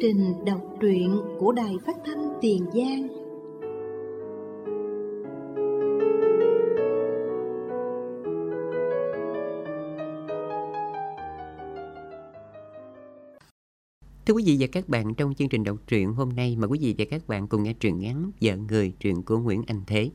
trình đọc truyện của Đài Phát thanh Tiền Giang. Thưa quý vị và các bạn, trong chương trình đọc truyện hôm nay mời quý vị và các bạn cùng nghe truyện ngắn Vợ Người, truyện của Nguyễn Anh Thế.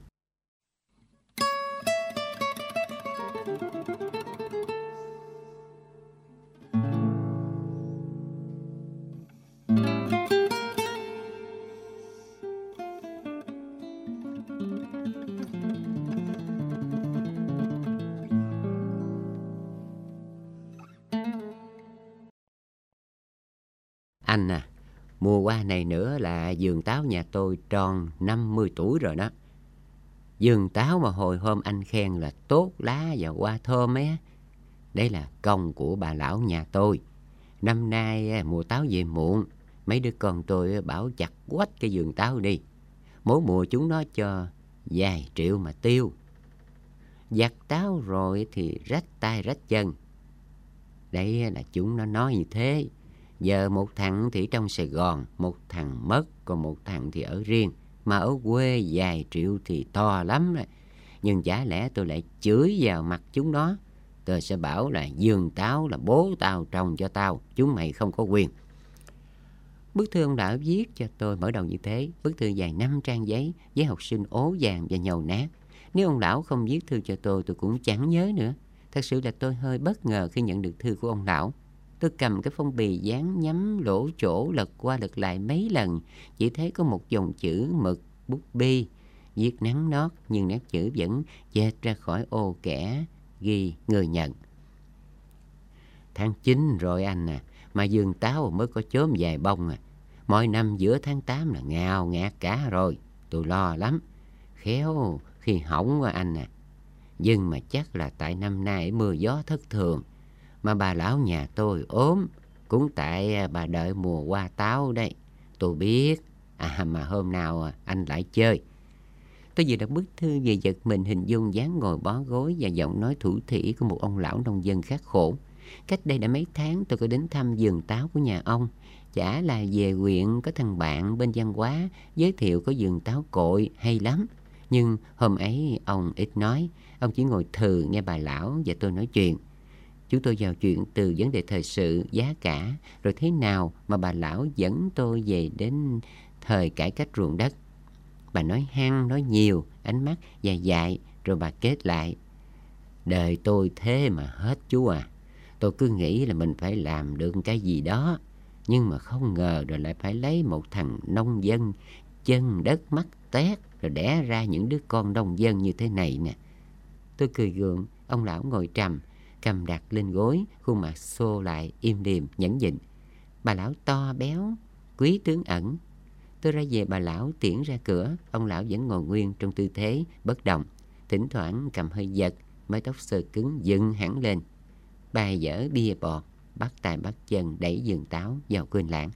Anh à, mùa qua này nữa là vườn táo nhà tôi tròn 50 tuổi rồi đó. Vườn táo mà hồi hôm anh khen là tốt lá và hoa thơm ấy, đấy là công của bà lão nhà tôi. Năm nay mùa táo về muộn, mấy đứa con tôi bảo chặt quách cái vườn táo đi. Mỗi mùa chúng nó cho vài triệu mà tiêu. Vặt táo rồi thì rách tay rách chân. Đấy là chúng nó nói như thế. Giờ một thằng thì trong Sài Gòn, một thằng mất, còn một thằng thì ở riêng. Mà ở quê vài triệu thì to lắm rồi. Nhưng chả lẽ tôi lại chửi vào mặt chúng nó. Tôi sẽ bảo là vườn táo là bố tao trồng cho tao, chúng mày không có quyền. Bức thư ông đã viết cho tôi mở đầu như thế. Bức thư dài 5 trang giấy với học sinh ố vàng và nhầu nát. Nếu ông lão không viết thư cho tôi cũng chẳng nhớ nữa. Thật sự là tôi hơi bất ngờ khi nhận được thư của ông lão. Tôi cầm cái phong bì dán nhắm lỗ chỗ, lật qua lật lại mấy lần, chỉ thấy có một dòng chữ mực bút bi viết nắn nót, nhưng nét chữ vẫn chệch ra khỏi ô kẻ ghi người nhận. Tháng 9 rồi anh à, mà vườn táo mới có chớm vài bông à. Mỗi năm giữa tháng 8 là ngào ngạt cả rồi. Tôi lo lắm, khéo khi hỏng quá anh à. Nhưng mà chắc là tại năm nay mưa gió thất thường, mà bà lão nhà tôi ốm, cũng tại bà đợi mùa hoa táo đây. Tôi biết. Mà hôm nào anh lại chơi. Tôi vừa đọc bức thư về giật mình hình dung dáng ngồi bó gối và giọng nói thủ thỉ của một ông lão nông dân khắc khổ. Cách đây đã mấy tháng tôi có đến thăm vườn táo của nhà ông. Chả là về huyện có thằng bạn bên Văn Hóa giới thiệu có vườn táo cội hay lắm. Nhưng hôm ấy ông ít nói. Ông chỉ ngồi thừ nghe bà lão và tôi nói chuyện. Chúng tôi vào chuyện từ vấn đề thời sự, giá cả, rồi thế nào mà bà lão dẫn tôi về đến thời cải cách ruộng đất. Bà nói hăng, nói nhiều, ánh mắt dài dài, rồi bà kết lại. Đời tôi thế mà hết chú à. Tôi cứ nghĩ là mình phải làm được cái gì đó, nhưng mà không ngờ rồi lại phải lấy một thằng nông dân, chân đất mắt tét, rồi đẻ ra những đứa con nông dân như thế này nè. Tôi cười gượng, ông lão ngồi trầm, cầm đặt lên gối, khuôn mặt xô lại, im điềm, nhẫn nhịn. Bà lão to béo, quý tướng ẩn. Tôi ra về bà lão tiễn ra cửa, ông lão vẫn ngồi nguyên trong tư thế bất động, thỉnh thoảng cầm hơi giật, mái tóc xơ cứng dựng hẳn lên. Bài dở bia bọt, bắt tay bắt chân đẩy vườn táo vào quên lãng.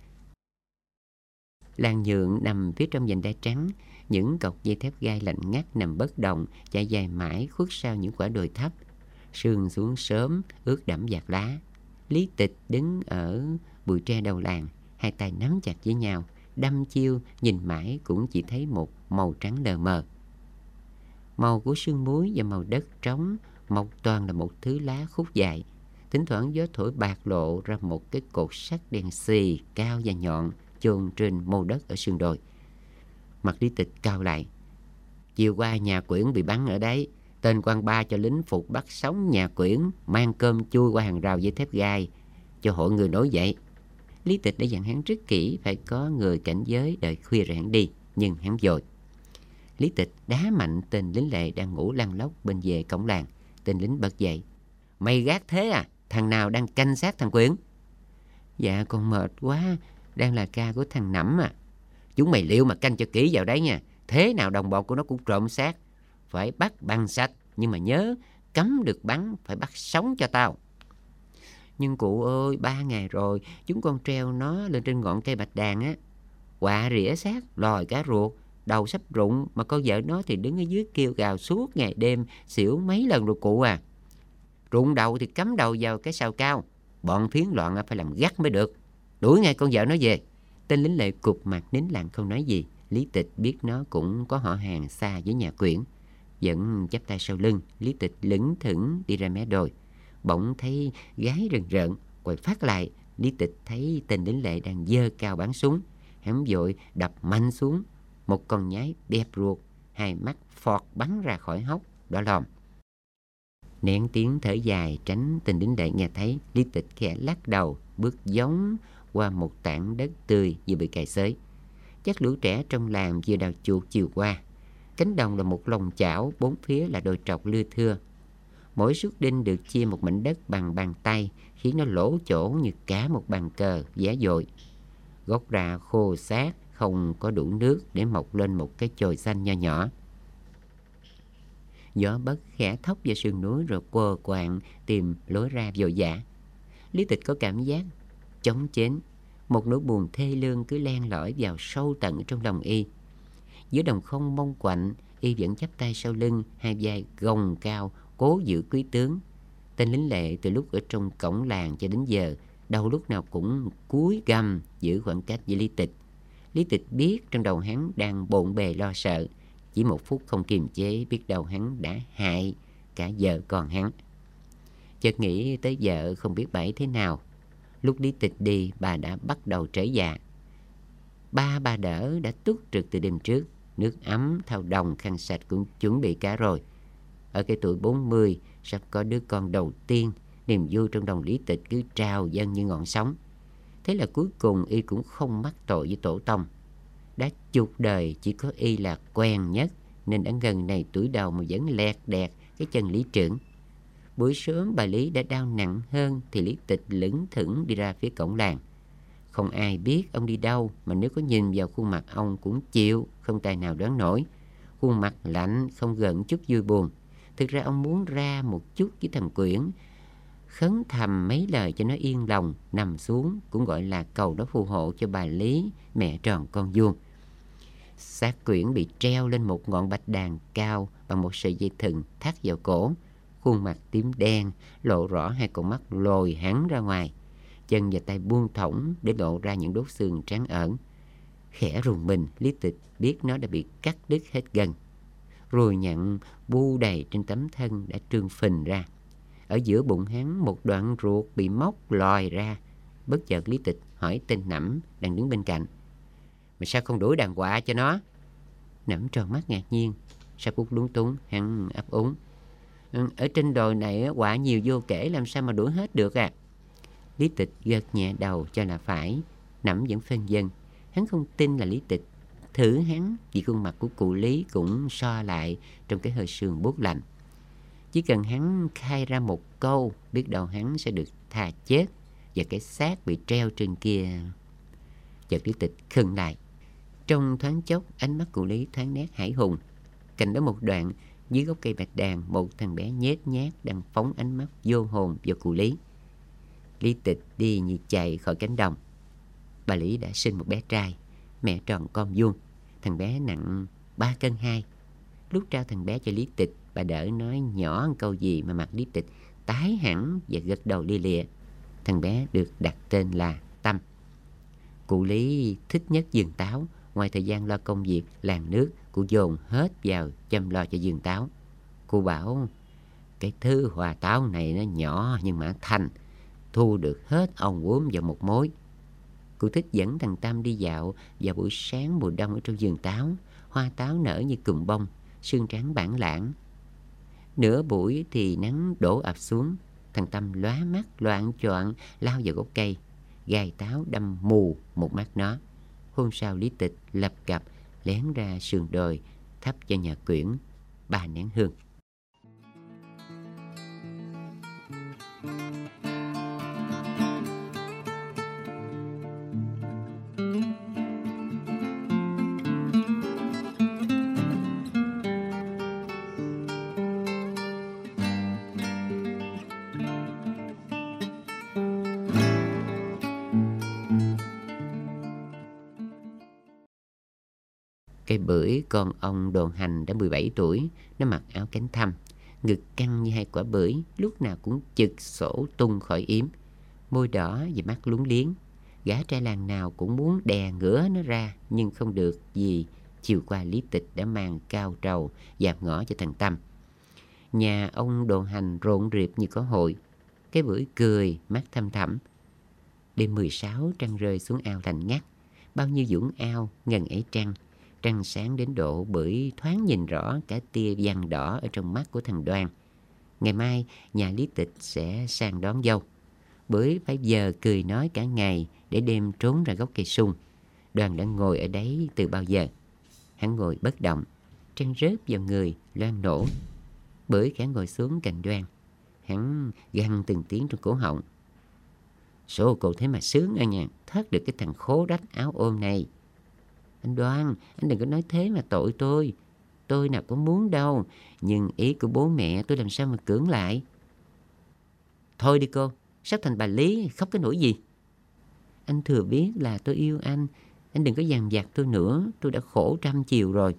Làng nhượng nằm phía trong vành đai trắng, những cọc dây thép gai lạnh ngắt nằm bất động, chạy dài mãi khuất sau những quả đồi thấp. Sương xuống sớm, ướt đẫm vạt lá. Lý Tịch đứng ở bụi tre đầu làng, hai tay nắm chặt với nhau, đăm chiêu nhìn mãi cũng chỉ thấy một màu trắng lờ mờ. Màu của sương muối và màu đất trống mọc toàn là một thứ lá khúc dài. Thỉnh thoảng gió thổi bạc lộ ra một cái cột sắt đen xì cao và nhọn chôn trên mô đất ở sườn đồi. Mặt Lý Tịch cao lại. Chiều qua nhà Quyển bị bắn ở đấy. Tên quan ba cho lính phục bắt sống nhà Quyển, mang cơm chui qua hàng rào dây thép gai cho hội người nổi dậy. Lý Tịch đã dặn hắn rất kỹ phải có người cảnh giới đợi khuya rồi hắn đi, nhưng hắn vội. Lý Tịch đá mạnh tên lính lệ đang ngủ lăn lóc bên về cổng làng. Tên lính bật dậy. Mày gác thế à? Thằng nào đang canh sát thằng Quyển? Dạ con mệt quá, đang là ca của thằng Nẫm à. Chúng mày liệu mà canh cho kỹ vào đấy nha. Thế nào đồng bọn của nó cũng trộm xác. Phải bắt bằng sạch, nhưng mà nhớ cấm được bắn, phải bắt sống cho tao. Nhưng cụ ơi, 3 ngày rồi chúng con treo nó lên trên ngọn cây bạch đàn á. Quạ rỉa xác, lòi cá ruột, đầu sắp rụng, mà con vợ nó thì đứng ở dưới kêu gào suốt ngày đêm, xỉu mấy lần rồi cụ à. Rụng đầu thì cắm đầu vào cái sào cao, bọn phiến loạn phải làm gắt mới được. Đuổi ngay con vợ nó về. Tên lính lệ cụp mặt nín lặng không nói gì. Lý Tịch biết nó cũng có họ hàng xa với nhà Quyển. Vẫn chắp tay sau lưng, Lý Tịch lững thững đi ra mé đồi. Bỗng thấy gái rần rợn, quay phát lại. Lý Tịch thấy tên lính lệ đang giơ cao bắn súng. Hắn vội đập mạnh xuống. Một con nhái bẹp ruột, hai mắt phọt bắn ra khỏi hốc, đỏ lòm. Nén tiếng thở dài tránh tên lính lệ nghe thấy, Lý Tịch khẽ lắc đầu, bước giống qua một tảng đất tươi vừa bị cày xới. Chắc lũ trẻ trong làng vừa đào chuột chiều qua. Cánh đồng là một lồng chảo, bốn phía là đồi trọc lưa thưa. Mỗi suất đinh được chia một mảnh đất bằng bàn tay, khiến nó lỗ chỗ như cả một bàn cờ vẽ dội. Gốc rạ khô xác, không có đủ nước để mọc lên một cái chồi xanh nho nhỏ. Gió bất khẽ thốc vào sườn núi rồi quờ quạng tìm lối ra vội vã. Lý Tịch có cảm giác chống chến, một nỗi buồn thê lương cứ len lỏi vào sâu tận trong lòng y. Giữa đồng không mông quạnh, y vẫn chắp tay sau lưng, hai vai gồng cao, cố giữ quý tướng. Tên lính lệ từ lúc ở trong cổng làng cho đến giờ, đâu lúc nào cũng cúi gằm giữ khoảng cách với Lý Tịch. Lý Tịch biết trong đầu hắn đang bộn bề lo sợ. Chỉ một phút không kiềm chế, biết đâu hắn đã hại cả vợ con hắn. Chợt nghĩ tới vợ không biết bẫy thế nào. Lúc Lý Tịch đi, bà đã bắt đầu trễ dạ. Ba bà đỡ đã túc trực từ đêm trước. Nước ấm, thau đồng, khăn sạch cũng chuẩn bị cả rồi. Ở cái tuổi 40, sắp có đứa con đầu tiên, niềm vui trong lòng Lý Tịch cứ trào dâng như ngọn sóng. Thế là cuối cùng y cũng không mắc tội với tổ tông. Đã chục đời chỉ có y là quen nhất, nên ở gần này tuổi đầu mà vẫn lẹt đẹt cái chân Lý trưởng. Buổi sớm bà Lý đã đau nặng hơn thì Lý Tịch lững thững đi ra phía cổng làng. Không ai biết ông đi đâu, mà nếu có nhìn vào khuôn mặt ông cũng chịu, không tài nào đoán nổi. Khuôn mặt lạnh, không gợn chút vui buồn. Thực ra ông muốn ra một chút với thằng Quyển, khấn thầm mấy lời cho nó yên lòng, nằm xuống cũng gọi là cầu nó phù hộ cho bà Lý, mẹ tròn con vuông. Xác Quyển bị treo lên một ngọn bạch đàn cao bằng một sợi dây thừng thắt vào cổ. Khuôn mặt tím đen, lộ rõ hai con mắt lồi hẳn ra ngoài. Chân và tay buông thõng để lộ ra những đốt xương trắng ẩn. Khẽ rùng mình, Lý Tịch biết nó đã bị cắt đứt hết gân. Ruồi nhặn bu đầy trên tấm thân đã trương phình ra. Ở giữa bụng hắn một đoạn ruột bị móc lòi ra. Bất chợt Lý Tịch hỏi tên Nẫm đang đứng bên cạnh: "Mà sao không đuổi đàn quạ cho nó?" Nẫm tròn mắt ngạc nhiên. Sắp Út lúng túng, hắn ấp úng: "Ở trên đồi này quạ nhiều vô kể, làm sao mà đuổi hết được à?" Lý Tịch gật nhẹ đầu cho là phải. Nẫm vẫn phân vân. Hắn không tin là Lý Tịch thử hắn, vì khuôn mặt của cụ Lý cũng so lại trong cái hơi sương buốt lạnh. Chỉ cần hắn khai ra một câu, biết đâu hắn sẽ được tha chết, và cái xác bị treo trên kia. Chợt Lý Tịch khựng lại. Trong thoáng chốc, ánh mắt cụ Lý thoáng nét hải hùng. Cạnh đó một đoạn, dưới gốc cây bạch đàn, một thằng bé nhếch nhác đang phóng ánh mắt vô hồn vào cụ Lý. Lý Tịch đi như chạy khỏi cánh đồng. Bà Lý đã sinh một bé trai, mẹ tròn con vuông. Thằng bé nặng 3,2 cân. Lúc trao thằng bé cho Lý Tịch, bà đỡ nói nhỏ một câu gì mà mặt Lý Tịch tái hẳn và gật đầu lia lịa. Thằng bé được đặt tên là Tâm. Cụ Lý thích nhất vườn táo. Ngoài thời gian lo công việc làng nước, cụ dồn hết vào chăm lo cho vườn táo. Cụ bảo cái thứ hoa táo này nó nhỏ nhưng mà thành, thu được hết ong bướm vào một mối. Cụ thích dẫn thằng Tâm đi dạo vào buổi sáng mùa đông ở trong vườn táo. Hoa táo nở như cùm bông, sương trắng bản lãng. Nửa buổi thì nắng đổ ập xuống. Thằng Tâm lóa mắt loạng choạng lao vào gốc cây. Gai táo đâm mù một mắt nó. Hôm sau Lý Tịch lập cập lén ra sườn đồi thắp cho nhà Quyển 3 nén hương. Cây bưởi con ông Đồn Hành đã 17 tuổi. Nó mặc áo cánh thâm, ngực căng như hai quả bưởi, lúc nào cũng chực sổ tung khỏi yếm. Môi đỏ và mắt lúng liếng. Gã trai làng nào cũng muốn đè ngửa nó ra, nhưng không được vì chiều qua Lý Tịch đã mang cao trầu dạp ngõ cho thằng Tâm. Nhà ông Đồ Hành rộn rịp như có hội. Cái bưởi cười, mắt thăm thẳm. Đêm 16 trăng rơi xuống ao lạnh ngắt. Bao nhiêu dũng ao ngần ấy trăng. Trăng sáng đến độ bưởi thoáng nhìn rõ cả tia vàng đỏ ở trong mắt của thằng Đoan. Ngày mai nhà Lý Tịch sẽ sang đón dâu. Bưởi phải giờ cười nói cả ngày để đêm trốn ra gốc cây sung. Đoan đã ngồi ở đấy từ bao giờ. Hắn ngồi bất động, trăng rớt vào người loang nổ. Bưởi khẽ ngồi xuống cạnh Đoan. Hắn gằn từng tiếng trong cổ họng. Số cô thế mà sướng à nha, thoát được cái thằng khố rách áo ôm này. Anh Đoan, anh đừng có nói thế mà tội tôi. Tôi nào có muốn đâu, nhưng ý của bố mẹ tôi làm sao mà cưỡng lại. Thôi đi cô, sắp thành bà Lý, khóc cái nỗi gì. Anh thừa biết là tôi yêu anh đừng có dằn vặt tôi nữa, tôi đã khổ trăm chiều rồi.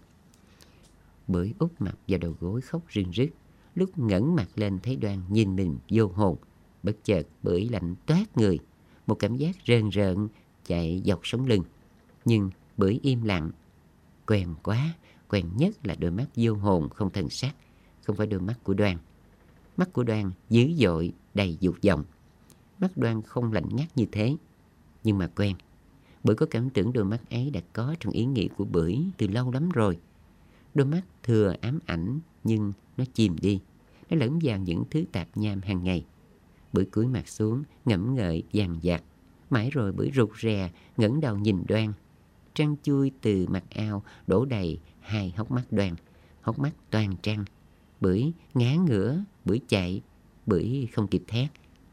Bưởi úp mặt vào đầu gối khóc rưng rức. Lúc ngẩng mặt lên thấy Đoan nhìn mình vô hồn. Bất chợt Bưởi lạnh toát người. Một cảm giác rờn rợn chạy dọc sống lưng. Nhưng Bưởi im lặng. Quen quá, quen nhất là đôi mắt vô hồn không thần sắc. Không phải đôi mắt của Đoan. Mắt của Đoan dữ dội, đầy dục vọng. Mắt Đoan không lạnh ngắt như thế, nhưng mà quen. Bưởi có cảm tưởng đôi mắt ấy đã có trong ý nghĩ của Bưởi từ lâu lắm rồi. Đôi mắt thừa ám ảnh, nhưng nó chìm đi. Nó lẫn vào những thứ tạp nham hàng ngày. Bưởi cúi mặt xuống, ngẫm ngợi dằn vặt. Mãi rồi Bưởi rụt rè, ngẩng đầu nhìn Đoan. Trăng chui từ mặt ao đổ đầy hai hốc mắt Đoan. Hốc mắt toàn trăng. Bưởi ngã ngửa, Bưởi chạy. Bưởi không kịp thét.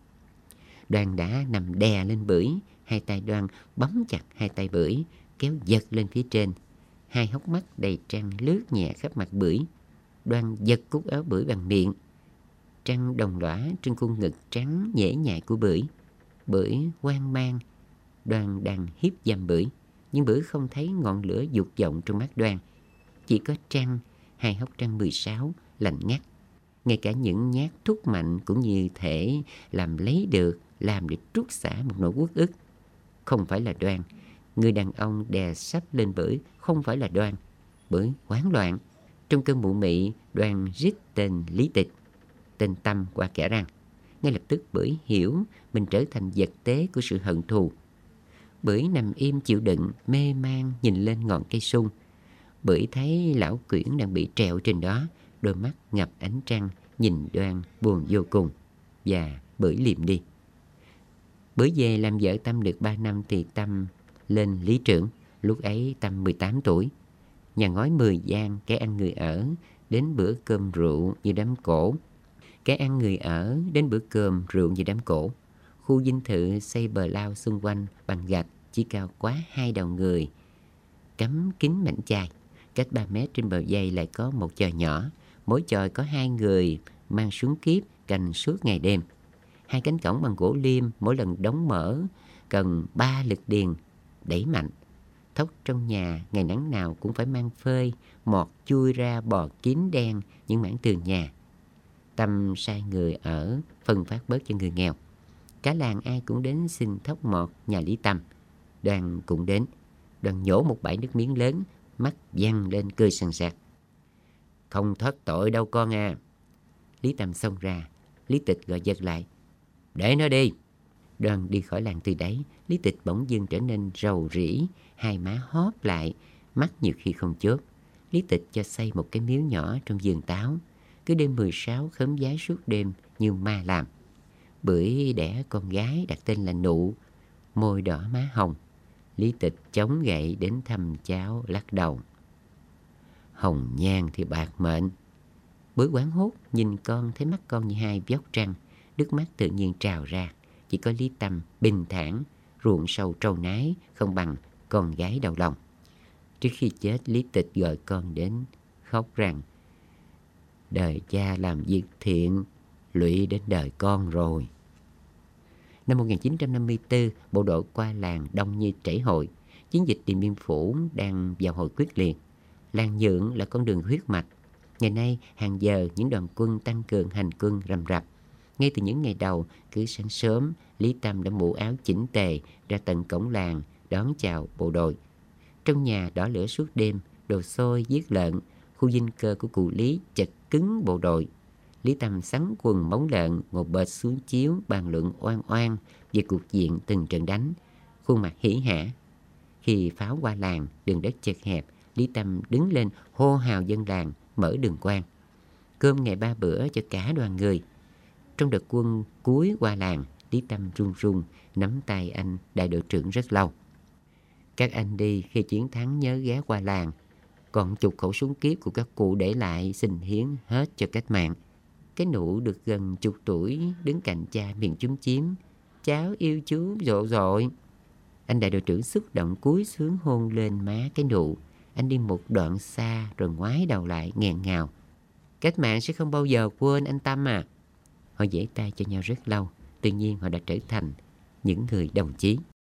Đoan đã nằm đè lên Bưởi. Hai tay Đoan bấm chặt hai tay Bưởi, kéo giật lên phía trên. Hai hốc mắt đầy trăng lướt nhẹ khắp mặt Bưởi. Đoan giật cúc áo Bưởi bằng miệng. Trăng đồng lõa trên khuôn ngực trắng nhễ nhại của Bưởi. Bưởi hoang mang. Đoan đang hiếp dâm Bưởi, nhưng Bưởi không thấy ngọn lửa dục vọng trong mắt Đoan. Chỉ có trăng, hai hốc trăng 16 lạnh ngắt. Ngay cả những nhát thúc mạnh cũng như thể làm lấy được, làm để trút xả một nỗi uất ức. Không phải là Đoan. Người đàn ông đè sắp lên Bưởi không phải là Đoan. Bưởi hoảng loạn. Trong cơn mụ mị, Đoan rít tên Lý Tịch. Tên Tâm qua kẽ răng. Ngay lập tức Bưởi hiểu mình trở thành vật tế của sự hận thù. Bưởi nằm im chịu đựng, mê man nhìn lên ngọn cây sung. Bưởi thấy lão quyển đang bị treo trên đó, đôi mắt ngập ánh trăng, nhìn Đoan buồn vô cùng. Và Bưởi liệm đi. Bưởi về làm vợ Tâm được 3 năm thì Tâm lên lý trưởng. Lúc ấy Tâm 18 tuổi. Nhà ngói 10 gian, kẻ ăn người ở, đến bữa cơm rượu như đám cổ. Kẻ ăn người ở, đến bữa cơm rượu như đám cổ. Khu dinh thự xây bờ lao xung quanh bằng gạch, chỉ cao quá 2 đầu người. Cắm kín mảnh chai. Cách 3 mét trên bờ dây lại có một chòi nhỏ. Mỗi chòi có 2 người mang súng kíp canh suốt ngày đêm. 2 cánh cổng bằng gỗ liêm, mỗi lần đóng mở cần 3 lực điền đẩy mạnh. Thóc trong nhà ngày nắng nào cũng phải mang phơi, mọt chui ra bò kín đen những mảng tường nhà. Tâm sai người ở phân phát bớt cho người nghèo. Cả làng ai cũng đến xin thóc mọt nhà Lý Tâm. Đoàn cũng đến. Đoàn nhổ một bãi nước miếng lớn, mắt văng lên cười sằng sặc. Không thoát tội đâu con à. Lý Tâm xông ra. Lý Tịch gọi giật lại. Để nó đi. Đoàn đi khỏi làng từ đấy. Lý Tịch bỗng dưng trở nên rầu rĩ, hai má hóp lại, mắt nhiều khi không chớp. Lý Tịch cho xây một cái miếu nhỏ trong vườn táo. Cứ đêm 16 khấn vái suốt đêm như ma làm. Bưởi đẻ con gái đặt tên là Nụ, môi đỏ má hồng. Lý Tịch chống gậy đến thăm cháu lắc đầu. Hồng nhan thì bạc mệnh. Bưởi hoảng hốt nhìn con, thấy mắt con như hai vóc trăng. Nước mắt tự nhiên trào ra. Chỉ có Lý Tâm bình thản, ruộng sâu trâu nái, không bằng con gái đầu lòng. Trước khi chết, Lý Tịch gọi con đến, khóc rằng đời cha làm việc thiện, lụy đến đời con rồi. Năm 1954, bộ đội qua làng đông như chảy hội. Chiến dịch Điện Biên Phủ đang vào hồi quyết liệt. Làng Nhượng là con đường huyết mạch. Ngày nay, hàng giờ những đoàn quân tăng cường hành quân rầm rập. Ngay từ những ngày đầu, cứ sáng sớm, Lý Tâm đã mũ áo chỉnh tề ra tận cổng làng đón chào bộ đội. Trong nhà đỏ lửa suốt đêm, đồ xôi, giết lợn, khu dinh cơ của cụ Lý chật cứng bộ đội. Lý Tâm sắn quần móng lợn, ngồi bệt xuống chiếu bàn luận oan oan về cuộc diện từng trận đánh, khuôn mặt hỉ hả. Khi pháo qua làng, đường đất chật hẹp, Lý Tâm đứng lên hô hào dân làng mở đường quan. Cơm ngày 3 bữa cho cả đoàn người. Trong đợt quân cuối qua làng, Lý Tâm run run nắm tay anh đại đội trưởng rất lâu. Các anh đi khi chiến thắng nhớ ghé qua làng, còn chục khẩu súng kiếp của các cụ để lại xin hiến hết cho cách mạng. Cái nụ được gần chục tuổi đứng cạnh cha miệng chúm chím. Cháu yêu chú dội dội. Anh đại đội trưởng xúc động cúi xuống hôn lên má cái nụ. Anh đi một đoạn xa rồi ngoái đầu lại nghẹn ngào. Cách mạng sẽ không bao giờ quên anh Tâm à. Họ giãy tay cho nhau rất lâu. Tự nhiên họ đã trở thành những người đồng chí.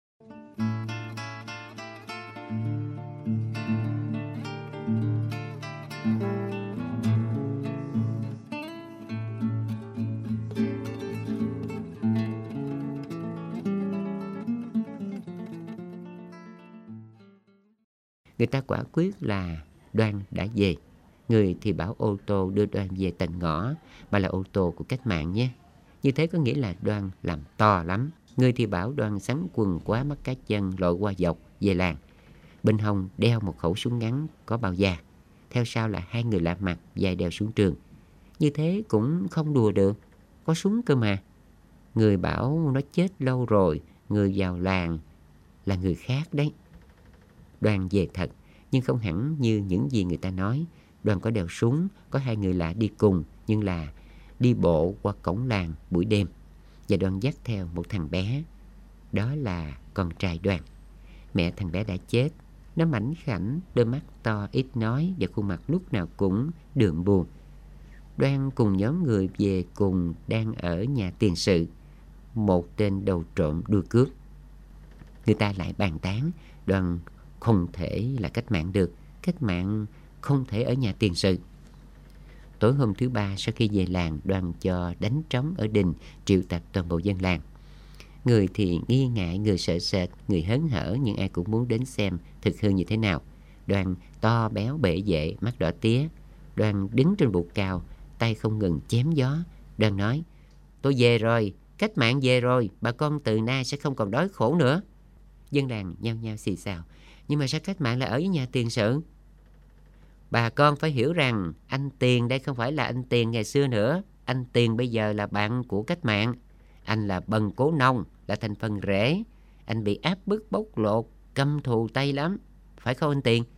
Người ta quả quyết là Đoan đã về. Người thì bảo ô tô đưa Đoan về tận ngõ, mà là ô tô của cách mạng nhé. Như thế có nghĩa là Đoan làm to lắm. Người thì bảo Đoan sắn quần quá mắt cá chân lội qua dọc về làng. Bên hông đeo một khẩu súng ngắn có bao da. Theo sau là 2 người lạ mặt vai đeo súng trường. Như thế cũng không đùa được, có súng cơ mà. Người bảo nó chết lâu rồi, người vào làng là người khác đấy. Đoan về thật, nhưng không hẳn như những gì người ta nói. Đoan có đeo súng, có 2 người lạ đi cùng, nhưng là đi bộ qua cổng làng buổi đêm. Và Đoan dắt theo một thằng bé. Đó là con trai Đoan. Mẹ thằng bé đã chết. Nó mảnh khảnh, đôi mắt to ít nói và khuôn mặt lúc nào cũng đượm buồn. Đoan cùng nhóm người về cùng đang ở nhà tiền sự. Một tên đầu trộm đuôi cướp. Người ta lại bàn tán Đoan không thể là cách mạng được. Cách mạng không thể ở nhà tiền sự. Tối hôm thứ 3 sau khi về làng, Đoan cho đánh trống ở đình, triệu tập toàn bộ dân làng. Người thì nghi ngại, người sợ sệt, người hớn hở, nhưng ai cũng muốn đến xem thực hư như thế nào. Đoan to béo bệ vệ, mắt đỏ tía. Đoan đứng trên bục cao, tay không ngừng chém gió. Đoan nói: tôi về rồi, cách mạng về rồi, bà con từ nay sẽ không còn đói khổ nữa. Dân làng nhao nhao xì xào: nhưng mà sao cách mạng lại ở với nhà tiền sự? Bà con phải hiểu rằng anh Tiền đây không phải là anh Tiền ngày xưa nữa. Anh Tiền bây giờ là bạn của cách mạng. Anh là Bần Cố Nông, là thành phần rễ. Anh bị áp bức bóc lột, căm thù Tây lắm. Phải không anh Tiền?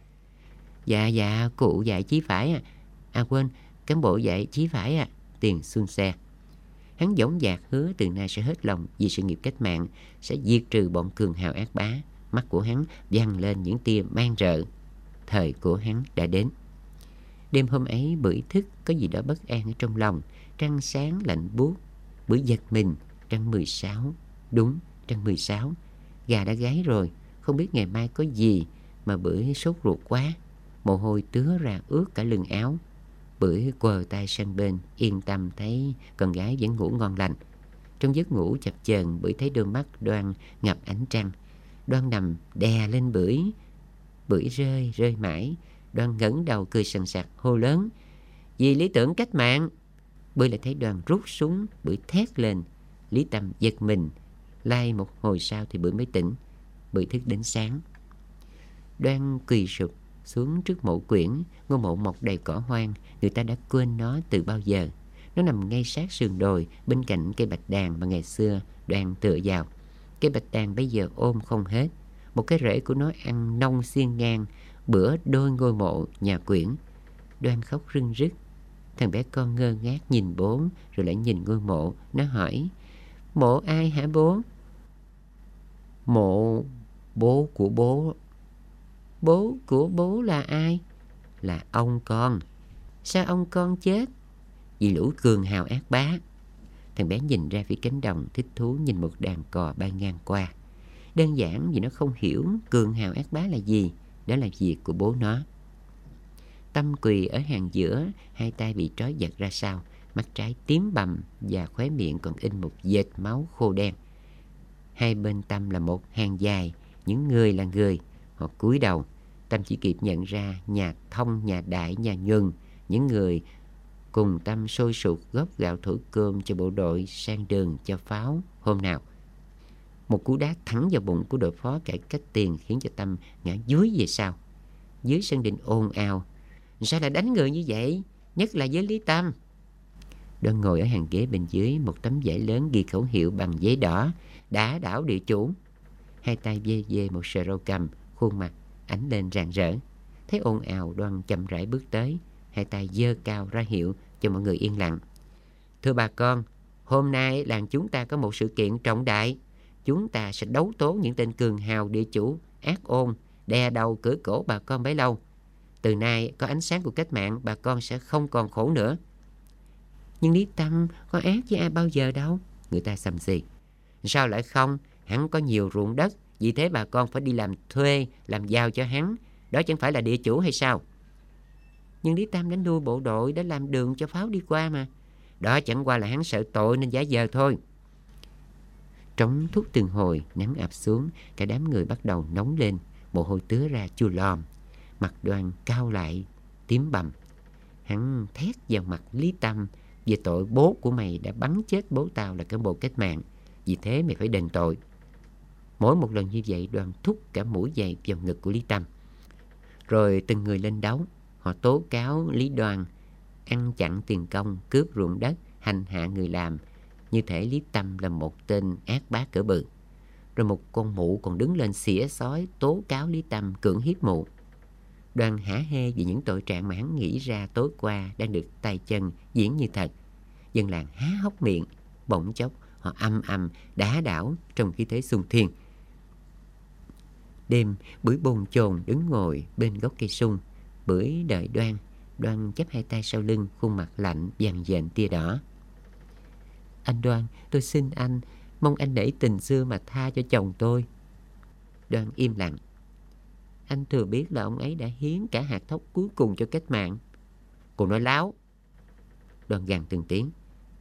Dạ, cụ dạy chí phải à. À quên, cán bộ dạy chí phải à. Tiền xuân xe. Hắn dõng dạc hứa từ nay sẽ hết lòng vì sự nghiệp cách mạng, sẽ diệt trừ bọn cường hào ác bá. Mắt của hắn văng lên những tia mang rợ. Thời của hắn đã đến. Đêm hôm ấy Bưởi thức có gì đó bất an ở trong lòng. Trăng sáng lạnh buốt. Bưởi giật mình. Trăng 16. Đúng, trăng 16. Gà đã gáy rồi. Không biết ngày mai có gì mà Bưởi sốt ruột quá. Mồ hôi tứa ra ướt cả lưng áo. Bưởi quờ tay sang bên, yên tâm thấy con gái vẫn ngủ ngon lành. Trong giấc ngủ chập chờn, Bưởi thấy đôi mắt Đoan ngập ánh trăng. Đoan nằm đè lên Bưởi. Bưởi rơi mãi. Đoan ngẩng đầu cười sằng sặc hô lớn: vì lý tưởng cách mạng. Bưởi lại thấy Đoan rút súng. Bưởi thét lên. Lý Tâm giật mình. Lai một hồi sau thì Bưởi mới tỉnh. Bưởi thức đến sáng. Đoan quỳ sụp xuống trước mộ quyển. Ngôi mộ mọc đầy cỏ hoang. Người ta đã quên nó từ bao giờ. Nó nằm ngay sát sườn đồi, bên cạnh cây bạch đàn mà ngày xưa Đoan tựa vào. Cây bạch đàn bây giờ ôm không hết. Một cái rễ của nó ăn nông xiên ngang bữa đôi ngôi mộ nhà quyển. Đoan khóc rưng rức. Thằng bé con ngơ ngác nhìn bố, rồi lại nhìn ngôi mộ. Nó hỏi: mộ ai hả bố? Mộ bố của bố. Bố của bố là ai? Là ông con. Sao ông con chết? Vì lũ cường hào ác bá. Thằng bé nhìn ra phía cánh đồng, thích thú nhìn một đàn cò bay ngang qua. Đơn giản vì nó không hiểu cường hào ác bá là gì. Đó là việc của bố nó. Tâm quỳ ở hàng giữa, hai tay bị trói giật ra sau. mắt trái tím bầm và khóe miệng còn in một vệt máu khô đen. Hai bên Tâm là một hàng dài, những người là người. Họ cúi đầu. Tâm chỉ kịp nhận ra nhà Thông, nhà Đại, nhà Nhuần, những người cùng Tâm sôi sục góp gạo thổi cơm cho bộ đội sang đường cho pháo hôm nào. Một cú đá thẳng vào bụng của đội phó cải cách tiền khiến cho Tâm ngã dúi về sau. Dưới sân đình ồn ào. Sao lại đánh người như vậy? Nhất là với Lý Tâm. Đoan ngồi ở hàng ghế bên dưới, một tấm vải lớn ghi khẩu hiệu bằng giấy đỏ: Đả đảo địa chủ. Hai tay vê vê một sợi râu cầm, khuôn mặt ánh lên rạng rỡ. Thấy ồn ào, Đoan chậm rãi bước tới, hai tay giơ cao ra hiệu cho mọi người yên lặng. Thưa bà con, hôm nay làng chúng ta có một sự kiện trọng đại. Chúng ta sẽ đấu tố những tên cường hào địa chủ ác ôn, đè đầu cưỡi cổ bà con bấy lâu. Từ nay có ánh sáng của cách mạng, bà con sẽ không còn khổ nữa. Nhưng Lý Tâm có ác với ai bao giờ đâu, người ta xầm xì. Sao lại không? Hắn có nhiều ruộng đất, vì thế bà con phải đi làm thuê, làm giàu cho hắn. Đó chẳng phải là địa chủ hay sao? Nhưng Lý Tam đã nuôi bộ đội, đã làm đường cho pháo đi qua mà. Đó chẳng qua là hắn sợ tội nên giả vờ thôi. Trống thúc từng hồi, nắng ập xuống, cả đám người bắt đầu nóng lên, mồ hôi tứa ra chua lòm. Mặt Đoan cao lại, tím bầm. Hắn thét vào mặt Lý Tâm: về tội bố của mày đã bắn chết bố tao là cán bộ cách mạng, vì thế mày phải đền tội. Mỗi một lần như vậy, Đoan thúc cả mũi giày vào ngực của Lý Tâm. Rồi từng người lên đấu. Họ tố cáo Lý Đoan ăn chặn tiền công, cướp ruộng đất, hành hạ người làm, như thể Lý Tâm là một tên ác bá cỡ bự. Rồi một con mụ còn đứng lên xỉa xói tố cáo Lý Tâm cưỡng hiếp mụ. Đoan hả hê vì những tội trạng mà hắn nghĩ ra tối qua đang được tay chân diễn như thật. Dân làng há hốc miệng. Bỗng chốc họ âm ầm đá đảo trong khí thế xung thiên. Đêm, Bưởi bồn chồn đứng ngồi bên gốc cây sung. Bưởi đợi Đoan. Đoan chắp hai tay sau lưng, khuôn mặt lạnh vằn vện tia đỏ. Anh Đoan, tôi xin anh, mong anh nể tình xưa mà tha cho chồng tôi. Đoan im lặng. Anh thừa biết là ông ấy đã hiến cả hạt thóc cuối cùng cho cách mạng. Cô nói láo. Đoan gằn từng tiếng.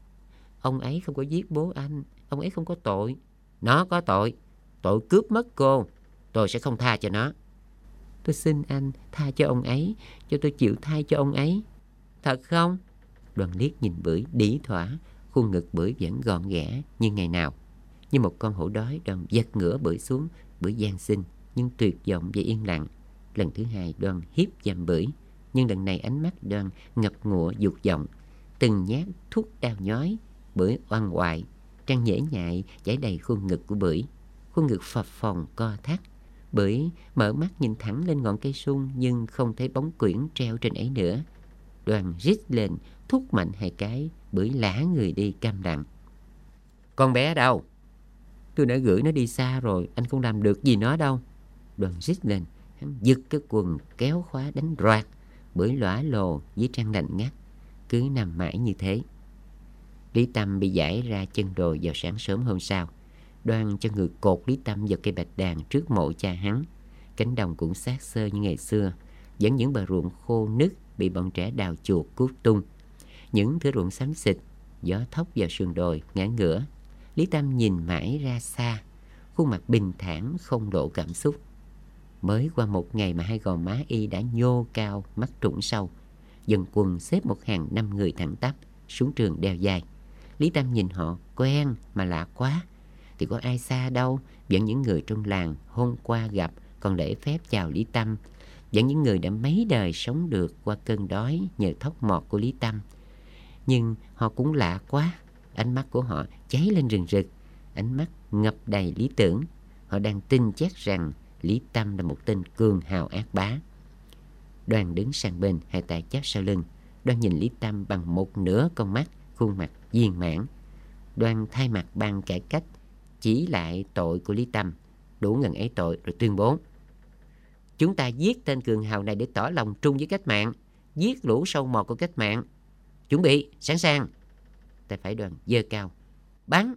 Ông ấy không có giết bố anh. Ông ấy không có tội. Nó có tội. Tội cướp mất cô. Tôi sẽ không tha cho nó. Tôi xin anh tha cho ông ấy, cho tôi chịu thay cho ông ấy. Thật không? Đoan liếc nhìn Bưởi đĩ thỏa. Khuôn ngực Bưởi vẫn gọn ghẽ như ngày nào. Như một con hổ đói, Đoan giật ngửa Bưởi xuống. Bưởi van xin nhưng tuyệt vọng và yên lặng. Lần thứ hai Đoan hiếp dâm Bưởi, nhưng lần này ánh mắt Đoan ngập ngụa dục vọng. Từng nhát thuốc đau nhói. Bưởi oằn oại, trăng nhễ nhại chảy đầy khuôn ngực của Bưởi. Khuôn ngực phập phồng co thắt. Bưởi mở mắt nhìn thẳng lên ngọn cây sung, nhưng không thấy bóng quyển treo trên ấy nữa. Đoan rít lên, thúc mạnh hai cái. Bưởi lả người đi câm lặng. Con bé đâu? Tôi đã gửi nó đi xa rồi, anh không làm được gì nó đâu. Đoan rít lên. Hắn giật cái quần kéo khóa đánh roạt. Bưởi lõa lồ dưới trăng lạnh ngắt, cứ nằm mãi như thế. Lý Tâm bị giải ra chân đồi vào sáng sớm hôm sau. Đoan cho người cột Lý Tâm vào cây bạch đàn trước mộ cha hắn. Cánh đồng cũng xác xơ như ngày xưa, vẫn những bờ ruộng khô nứt bị bọn trẻ đào chuột cuốc tung. Những thửa ruộng xám xịt, gió thốc vào sườn đồi ngã ngửa. Lý Tâm nhìn mãi ra xa, khuôn mặt bình thản không lộ cảm xúc. Mới qua một ngày mà hai gò má y đã nhô cao, mắt trũng sâu. Dân quân xếp một hàng 5 người thẳng tắp, súng trường đeo dài. Lý Tâm nhìn họ quen mà lạ quá. Thì có ai xa đâu, vẫn những người trong làng hôm qua gặp còn lễ phép chào Lý Tâm. Vẫn những người đã mấy đời sống được qua cơn đói nhờ thóc mọt của Lý Tâm. Nhưng họ cũng lạ quá. Ánh mắt của họ cháy lên rừng rực, ánh mắt ngập đầy lý tưởng. Họ đang tin chắc rằng Lý Tâm là một tên cường hào ác bá. Đoan đứng sang bên, hai tay chắp sau lưng. Đoan nhìn Lý Tâm bằng một nửa con mắt, khuôn mặt viên mãn. Đoan thay mặt ban cải cách chỉ lại tội của Lý Tâm, đủ ngần ấy tội, rồi tuyên bố: chúng ta giết tên cường hào này để tỏ lòng trung với cách mạng, giết lũ sâu mọt của cách mạng. Chuẩn bị, sẵn sàng. Tay phải Đoan giơ cao, bắn.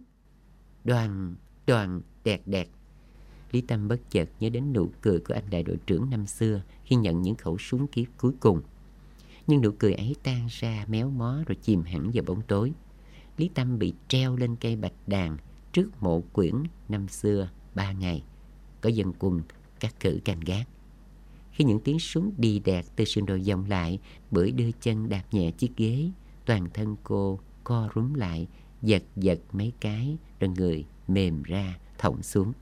Đoàn đẹt đẹt. Lý Tâm bất chợt nhớ đến nụ cười của anh đại đội trưởng năm xưa khi nhận những khẩu súng kiếp cuối cùng. Nhưng nụ cười ấy tan ra méo mó rồi chìm hẳn vào bóng tối. Lý Tâm bị treo lên cây bạch đàn trước mộ Quyển năm xưa 3 ngày. Có dân quân cắt cử canh gác. Khi những tiếng súng đi đẹt từ sườn đồi vọng lại, Bưởi đưa chân đạp nhẹ chiếc ghế. Toàn thân cô co rúm lại, giật giật mấy cái, rồi người mềm ra, thõng xuống.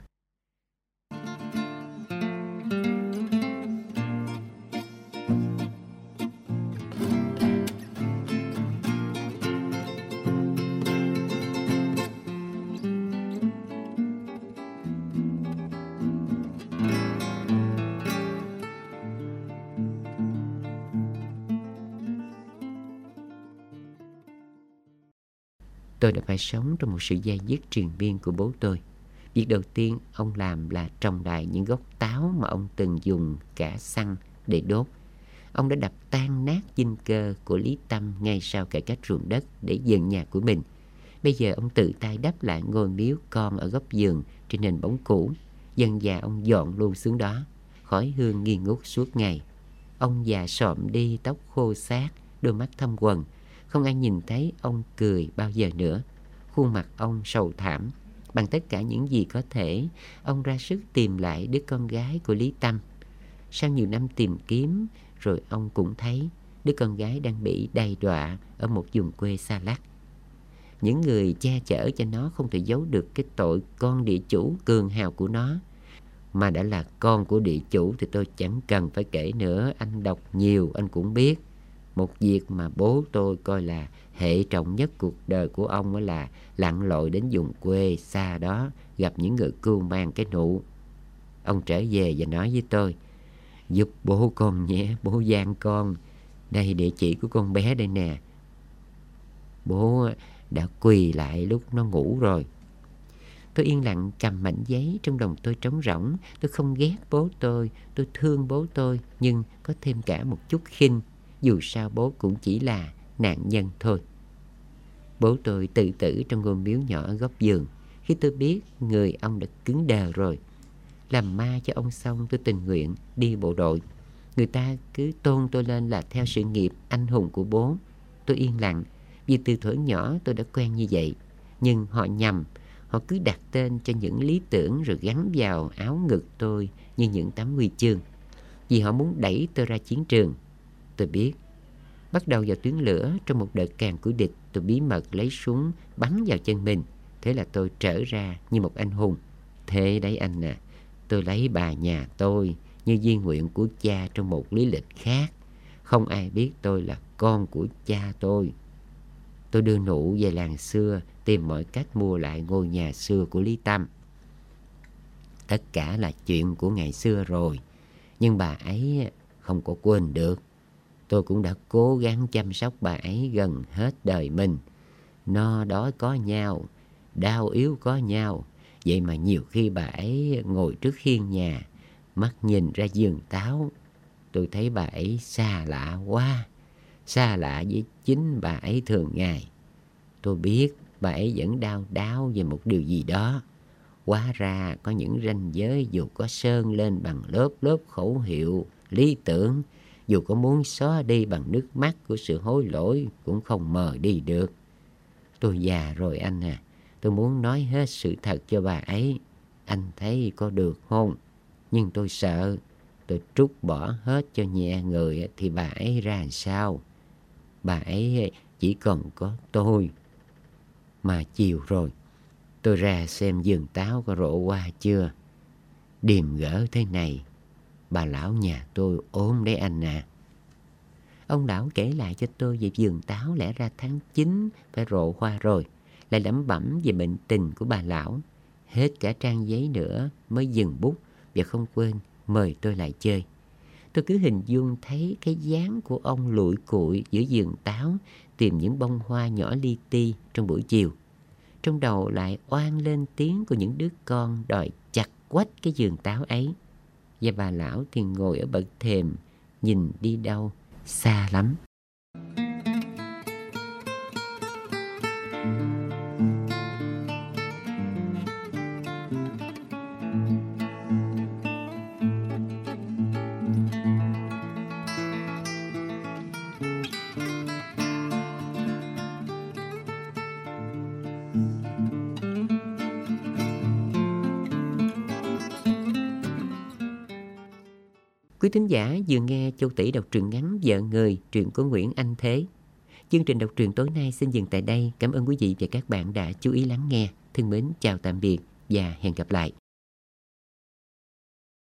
Tôi đã phải sống trong một sự dai dứt triền miên của bố tôi. Việc đầu tiên ông làm là trồng lại những gốc táo mà ông từng dùng cả xăng để đốt. Ông đã đập tan nát dinh cơ của Lý Tâm ngay sau cải cách ruộng đất để dựng nhà của mình. Bây giờ ông tự tay đắp lại ngôi miếu con ở góc vườn trên nền bóng cũ. Dần dà ông dọn luôn xuống đó. Khói hương nghi ngút suốt ngày. Ông già sọm đi, tóc khô xác, đôi mắt thâm quầng. Không ai nhìn thấy ông cười bao giờ nữa. Khuôn mặt ông sầu thảm. Bằng tất cả những gì có thể, ông ra sức tìm lại đứa con gái của Lý Tâm. Sau nhiều năm tìm kiếm, rồi ông cũng thấy đứa con gái đang bị đày đọa ở một vùng quê xa lắc. Những người che chở cho nó không thể giấu được cái tội con địa chủ cường hào của nó. Mà đã là con của địa chủ thì tôi chẳng cần phải kể nữa. Anh đọc nhiều anh cũng biết. Một việc mà bố tôi coi là hệ trọng nhất cuộc đời của ông là lặn lội đến vùng quê xa đó, gặp những người cưu mang cái nụ. Ông trở về và nói với tôi: "Giúp bố con nhé, bố gian con. Đây địa chỉ của con bé đây nè." Bố đã quỳ lại lúc nó ngủ rồi. Tôi yên lặng cầm mảnh giấy, trong lòng tôi trống rỗng. Tôi không ghét bố tôi thương bố tôi, nhưng có thêm cả một chút khinh. Dù sao bố cũng chỉ là nạn nhân thôi. Bố tôi tự tử trong ngôi miếu nhỏ ở góc vườn. Khi tôi biết người ông đã cứng đờ rồi. Làm ma cho ông xong, tôi tình nguyện đi bộ đội. Người ta cứ tôn tôi lên là theo sự nghiệp anh hùng của bố. Tôi yên lặng, vì từ thuở nhỏ tôi đã quen như vậy. Nhưng họ nhầm. Họ cứ đặt tên cho những lý tưởng rồi gắn vào áo ngực tôi như những tấm huy chương. Vì họ muốn đẩy tôi ra chiến trường. Tôi biết. Bắt đầu vào tuyến lửa, trong một đợt càn của địch, tôi bí mật lấy súng bắn vào chân mình. Thế là tôi trở ra như một anh hùng. Thế đấy anh à, tôi lấy bà nhà tôi như di nguyện của cha trong một lý lịch khác. Không ai biết tôi là con của cha tôi. Tôi đưa nụ về làng xưa, tìm mọi cách mua lại ngôi nhà xưa của Lý Tâm. Tất cả là chuyện của ngày xưa rồi, nhưng bà ấy không có quên được. Tôi cũng đã cố gắng chăm sóc bà ấy gần hết đời mình. No đói có nhau, đau yếu có nhau. Vậy mà nhiều khi bà ấy ngồi trước hiên nhà, mắt nhìn ra vườn táo. Tôi thấy bà ấy xa lạ quá, xa lạ với chính bà ấy thường ngày. Tôi biết bà ấy vẫn đau đáu về một điều gì đó. Hóa ra có những ranh giới dù có sơn lên bằng lớp lớp khẩu hiệu, lý tưởng, dù có muốn xóa đi bằng nước mắt của sự hối lỗi cũng không mờ đi được. Tôi già rồi anh à, tôi muốn nói hết sự thật cho bà ấy. Anh thấy có được không? Nhưng tôi sợ, tôi trút bỏ hết cho nhẹ người thì bà ấy ra làm sao? Bà ấy chỉ còn có tôi. Mà chiều rồi, tôi ra xem vườn táo có rộ hoa chưa. Điềm gỡ thế này, bà lão nhà tôi ốm đấy anh à. Ông lão kể lại cho tôi về vườn táo lẽ ra tháng 9 phải rộ hoa rồi. Lại lẩm bẩm về bệnh tình của bà lão. Hết cả trang giấy nữa mới dừng bút và không quên mời tôi lại chơi. Tôi cứ hình dung thấy cái dáng của ông lủi cụi giữa vườn táo tìm những bông hoa nhỏ li ti trong buổi chiều. Trong đầu lại oan lên tiếng của những đứa con đòi chặt quách cái vườn táo ấy. Và bà lão thì ngồi ở bậc thềm, nhìn đi đâu xa lắm. Quý thính giả vừa nghe Châu Tỷ đọc truyện ngắn Vợ Người, truyện của Nguyễn Anh Thế. Chương trình đọc truyện tối nay xin dừng tại đây. Cảm ơn quý vị và các bạn đã chú ý lắng nghe. Thân mến chào tạm biệt và hẹn gặp lại.